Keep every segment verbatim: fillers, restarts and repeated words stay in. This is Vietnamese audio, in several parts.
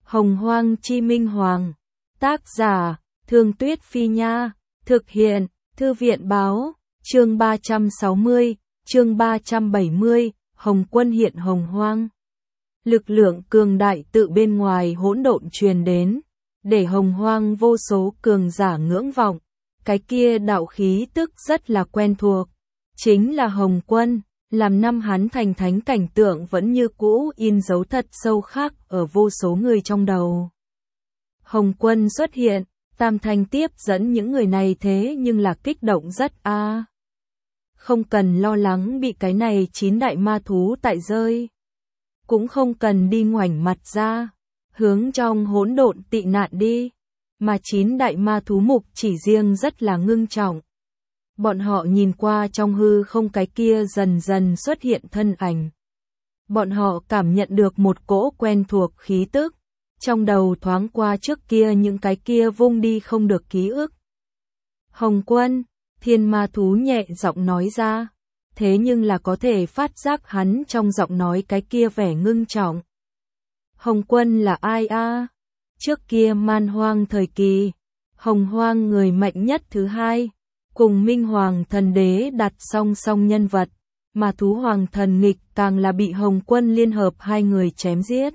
Hồng Hoang Chi Minh Hoàng. Tác giả, Thương Tuyết Phi Nha. Thực hiện, Thư viện Báo. Chương ba trăm sáu mươi, chương ba trăm bảy mươi, Hồng Quân hiện Hồng Hoang. Lực lượng cường đại tự bên ngoài hỗn độn truyền đến, để Hồng Hoang vô số cường giả ngưỡng vọng. Cái kia đạo khí tức rất là quen thuộc, chính là Hồng Quân. Làm năm hắn thành thánh cảnh tượng vẫn như cũ in dấu thật sâu khắc ở vô số người trong đầu. Hồng Quân xuất hiện, Tam Thanh tiếp dẫn những người này thế nhưng là kích động rất a. À. Không cần lo lắng bị cái này chín đại ma thú tại rơi. Cũng không cần đi ngoảnh mặt ra, hướng trong hỗn độn tị nạn đi. Mà chín đại ma thú mục chỉ riêng rất là ngưng trọng. Bọn họ nhìn qua trong hư không cái kia dần dần xuất hiện thân ảnh. Bọn họ cảm nhận được một cỗ quen thuộc khí tức. Trong đầu thoáng qua trước kia những cái kia vung đi không được ký ức. Hồng Quân, thiên ma thú nhẹ giọng nói ra. Thế nhưng là có thể phát giác hắn trong giọng nói cái kia vẻ ngưng trọng. Hồng Quân là ai a? À? Trước kia man hoang thời kỳ, Hồng Hoang người mạnh nhất thứ hai. Cùng Minh Hoàng thần đế đặt song song nhân vật, mà thú hoàng thần nghịch càng là bị Hồng Quân liên hợp hai người chém giết.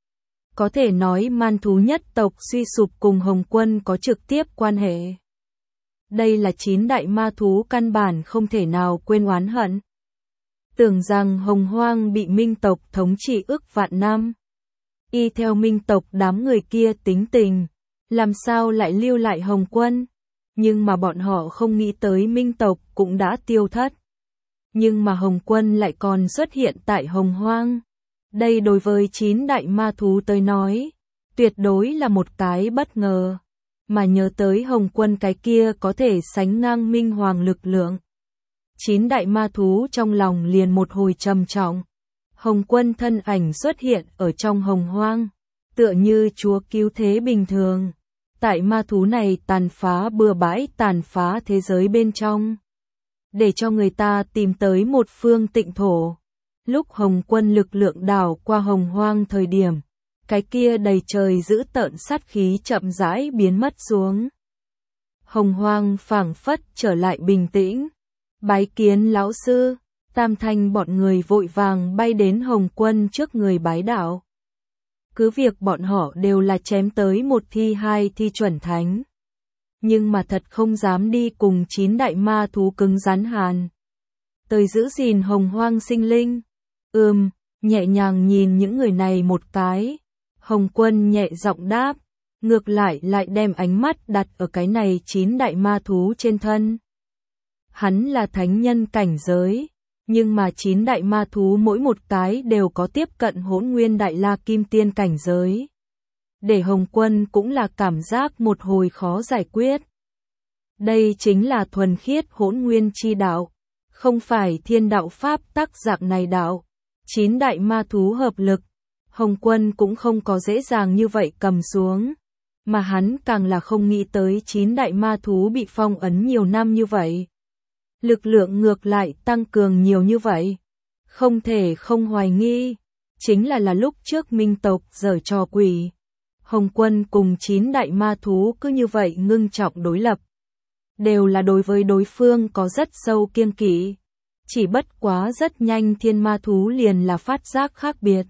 Có thể nói man thú nhất tộc suy sụp cùng Hồng Quân có trực tiếp quan hệ. Đây là chín đại ma thú căn bản không thể nào quên oán hận. Tưởng rằng Hồng Hoang bị Minh tộc thống trị ức vạn năm. Y theo Minh tộc đám người kia tính tình, làm sao lại lưu lại Hồng Quân? Nhưng mà bọn họ không nghĩ tới Minh tộc cũng đã tiêu thất. Nhưng mà Hồng Quân lại còn xuất hiện tại Hồng Hoang. Đây đối với chín đại ma thú tới nói, tuyệt đối là một cái bất ngờ. Mà nhớ tới Hồng Quân cái kia có thể sánh ngang Minh Hoàng lực lượng. Chín đại ma thú trong lòng liền một hồi trầm trọng. Hồng Quân thân ảnh xuất hiện ở trong Hồng Hoang, tựa như chúa cứu thế bình thường. Tại ma thú này tàn phá bừa bãi tàn phá thế giới bên trong. Để cho người ta tìm tới một phương tịnh thổ. Lúc Hồng Quân lực lượng đảo qua Hồng Hoang thời điểm, cái kia đầy trời dữ tợn sát khí chậm rãi biến mất xuống. Hồng Hoang phảng phất trở lại bình tĩnh. Bái kiến lão sư, Tam Thanh bọn người vội vàng bay đến Hồng Quân trước người bái đạo. Cứ việc bọn họ đều là chém tới một thi hai thi chuẩn thánh. Nhưng mà thật không dám đi cùng chín đại ma thú cứng rắn hàn. Tới giữ gìn Hồng Hoang sinh linh. Ừm, nhẹ nhàng nhìn những người này một cái. Hồng Quân nhẹ giọng đáp. Ngược lại lại đem ánh mắt đặt ở cái này chín đại ma thú trên thân. Hắn là thánh nhân cảnh giới. Nhưng mà chín đại ma thú mỗi một cái đều có tiếp cận Hỗn Nguyên Đại La Kim Tiên cảnh giới. Để Hồng Quân cũng là cảm giác một hồi khó giải quyết. Đây chính là thuần khiết Hỗn Nguyên chi đạo, không phải thiên đạo pháp tắc dạng này đạo. Chín đại ma thú hợp lực, Hồng Quân cũng không có dễ dàng như vậy cầm xuống. Mà hắn càng là không nghĩ tới chín đại ma thú bị phong ấn nhiều năm như vậy. Lực lượng ngược lại tăng cường nhiều như vậy. Không thể không hoài nghi. Chính là là lúc trước Minh tộc giở trò quỷ. Hồng Quân cùng chín đại ma thú cứ như vậy ngưng trọng đối lập. Đều là đối với đối phương có rất sâu kiêng kỵ. Chỉ bất quá rất nhanh thiên ma thú liền là phát giác khác biệt.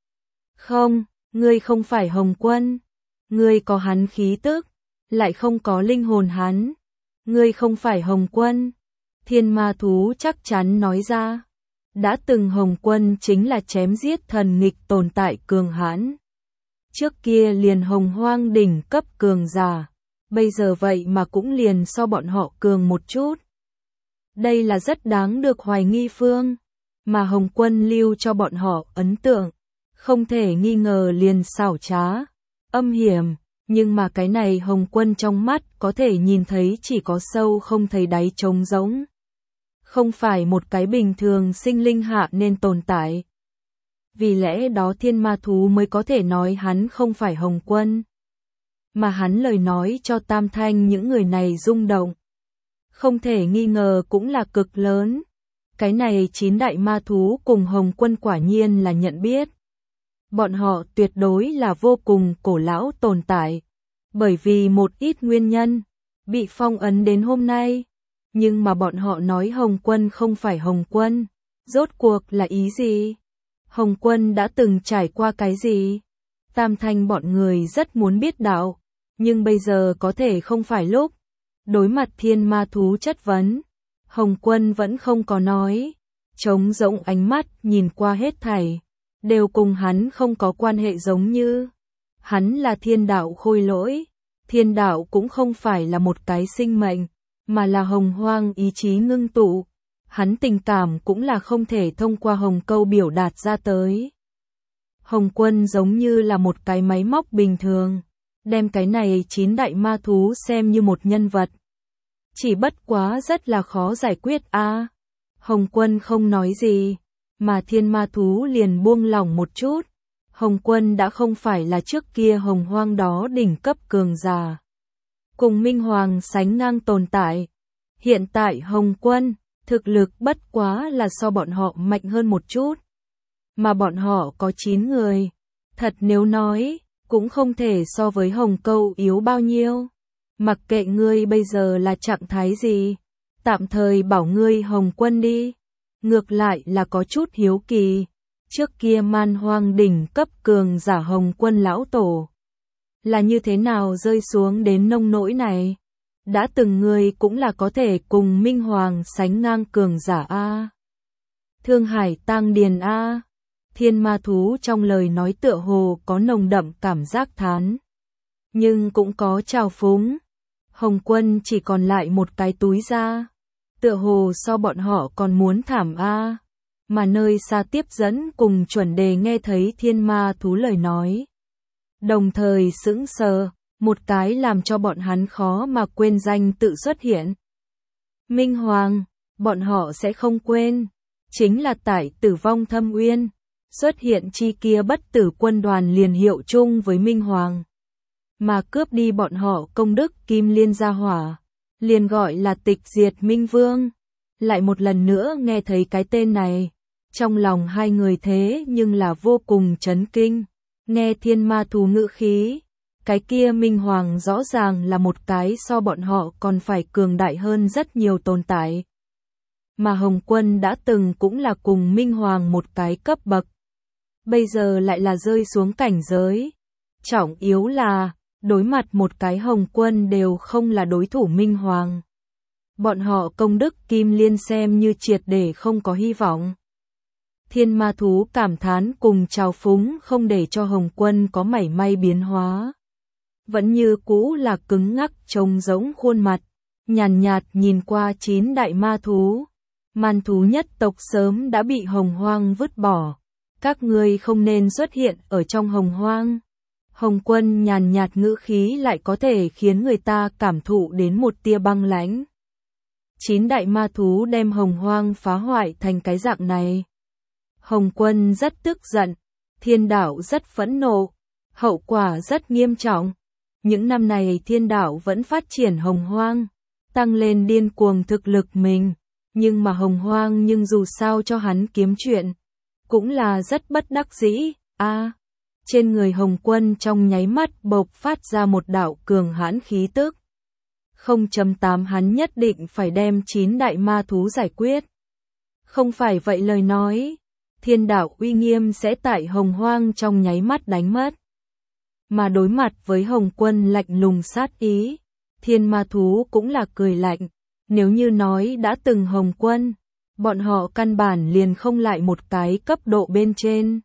Không, ngươi không phải Hồng Quân. Ngươi có hắn khí tức, lại không có linh hồn hắn. Ngươi không phải Hồng Quân. Thiên ma thú chắc chắn nói ra. Đã từng Hồng Quân chính là chém giết thần nghịch tồn tại cường hãn. Trước kia liền Hồng Hoang đỉnh cấp cường giả. Bây giờ vậy mà cũng liền so bọn họ cường một chút. Đây là rất đáng được hoài nghi phương. Mà Hồng Quân lưu cho bọn họ ấn tượng. Không thể nghi ngờ liền xảo trá, âm hiểm. Nhưng mà cái này Hồng Quân trong mắt có thể nhìn thấy chỉ có sâu không thấy đáy trống rỗng. Không phải một cái bình thường sinh linh hạ nên tồn tại. Vì lẽ đó thiên ma thú mới có thể nói hắn không phải Hồng Quân. Mà hắn lời nói cho Tam Thanh những người này rung động. Không thể nghi ngờ cũng là cực lớn. Cái này chín đại ma thú cùng Hồng Quân quả nhiên là nhận biết. bọn họ tuyệt đối là vô cùng cổ lão tồn tại. Bởi vì một ít nguyên nhân, bị phong ấn đến hôm nay. Nhưng mà bọn họ nói Hồng Quân không phải Hồng Quân. Rốt cuộc là ý gì? Hồng Quân đã từng trải qua cái gì? Tam Thanh bọn người rất muốn biết đạo, nhưng bây giờ có thể không phải lúc. Đối mặt thiên ma thú chất vấn, Hồng Quân vẫn không có nói, trống rỗng ánh mắt nhìn qua hết thảy, đều cùng hắn không có quan hệ giống như. Hắn là thiên đạo khôi lỗi, thiên đạo cũng không phải là một cái sinh mệnh, mà là hồng hoang ý chí ngưng tụ. Hắn tình cảm cũng là không thể thông qua hồng câu biểu đạt ra tới. Hồng Quân giống như là một cái máy móc bình thường, đem cái này chín đại ma thú xem như một nhân vật. Chỉ bất quá rất là khó giải quyết a. À, Hồng Quân không nói gì, mà thiên ma thú liền buông lỏng một chút. Hồng Quân đã không phải là trước kia hồng hoang đó đỉnh cấp cường giả, cùng Minh Hoàng sánh ngang tồn tại. Hiện tại Hồng Quân, thực lực bất quá là so bọn họ mạnh hơn một chút. Mà bọn họ có chín người. Thật nếu nói, cũng không thể so với Hồng Câu yếu bao nhiêu. Mặc kệ ngươi bây giờ là trạng thái gì, tạm thời bảo ngươi Hồng Quân đi. Ngược lại là có chút hiếu kỳ. Trước kia man hoang đỉnh cấp cường giả Hồng Quân lão tổ, là như thế nào rơi xuống đến nông nỗi này? Đã từng người cũng là có thể cùng Minh Hoàng sánh ngang cường giả a. Thương Hải Tang Điền a. Thiên ma thú trong lời nói tựa hồ có nồng đậm cảm giác thán, nhưng cũng có trào phúng. Hồng Quân chỉ còn lại một cái túi da, tựa hồ so bọn họ còn muốn thảm a. Mà nơi xa tiếp dẫn cùng chuẩn đề nghe thấy thiên ma thú lời nói, đồng thời sững sờ, một cái làm cho bọn hắn khó mà quên danh tự xuất hiện. Minh Hoàng, bọn họ sẽ không quên, chính là tại Tử Vong Thâm Uyên, xuất hiện chi kia bất tử quân đoàn liền hiệu chung với Minh Hoàng, mà cướp đi bọn họ công đức Kim Liên gia hỏa, liền gọi là Tịch Diệt Minh Vương. Lại một lần nữa nghe thấy cái tên này, trong lòng hai người thế nhưng là vô cùng chấn kinh. Nghe thiên ma thú ngữ khí, cái kia Minh Hoàng rõ ràng là một cái so bọn họ còn phải cường đại hơn rất nhiều tồn tại. Mà Hồng Quân đã từng cũng là cùng Minh Hoàng một cái cấp bậc, bây giờ lại là rơi xuống cảnh giới. Trọng yếu là, đối mặt một cái Hồng Quân đều không là đối thủ Minh Hoàng. Bọn họ công đức Kim Liên xem như triệt để không có hy vọng. Thiên ma thú cảm thán cùng trào phúng không để cho Hồng Quân có mảy may biến hóa. Vẫn như cũ là cứng ngắc trông giống khuôn mặt, nhàn nhạt nhìn qua chín đại ma thú. Man thú nhất tộc sớm đã bị Hồng Hoang vứt bỏ. Các ngươi không nên xuất hiện ở trong Hồng Hoang. Hồng Quân nhàn nhạt ngữ khí lại có thể khiến người ta cảm thụ đến một tia băng lãnh. Chín đại ma thú đem Hồng Hoang phá hoại thành cái dạng này. Hồng Quân rất tức giận, thiên đạo rất phẫn nộ, hậu quả rất nghiêm trọng. Những năm này thiên đạo vẫn phát triển Hồng Hoang, tăng lên điên cuồng thực lực mình, nhưng mà Hồng Hoang nhưng dù sao cho hắn kiếm chuyện, cũng là rất bất đắc dĩ. A, à, trên người Hồng Quân trong nháy mắt bộc phát ra một đạo cường hãn khí tức. không chấm tám hắn nhất định phải đem chín đại ma thú giải quyết. Không phải vậy lời nói, thiên đạo uy nghiêm sẽ tại Hồng Hoang trong nháy mắt đánh mất. Mà đối mặt với Hồng Quân lạnh lùng sát ý, thiên ma thú cũng là cười lạnh. Nếu như nói đã từng Hồng Quân, bọn họ căn bản liền không lại một cái cấp độ bên trên.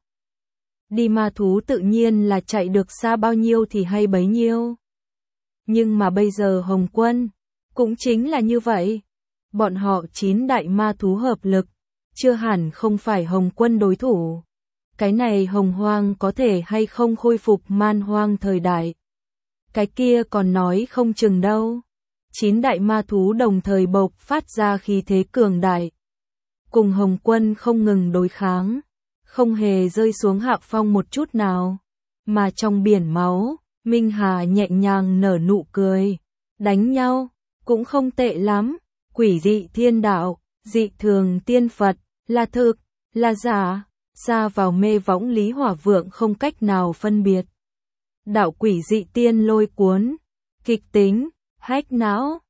Đi ma thú tự nhiên là chạy được xa bao nhiêu thì hay bấy nhiêu. Nhưng mà bây giờ Hồng Quân, cũng chính là như vậy. Bọn họ chín đại ma thú hợp lực, chưa hẳn không phải Hồng Quân đối thủ. Cái này Hồng Hoang có thể hay không khôi phục man hoang thời đại. Cái kia còn nói không chừng đâu. Chín đại ma thú đồng thời bộc phát ra khí thế cường đại, cùng Hồng Quân không ngừng đối kháng, không hề rơi xuống hạ phong một chút nào. Mà trong biển máu, Minh Hà nhẹ nhàng nở nụ cười. Đánh nhau, cũng không tệ lắm. Quỷ dị thiên đạo, dị thường tiên Phật, là thực, là giả. Xa vào mê võng Lý Hỏa Vượng không cách nào phân biệt. Đạo quỷ dị tiên lôi cuốn, kịch tính, hách não,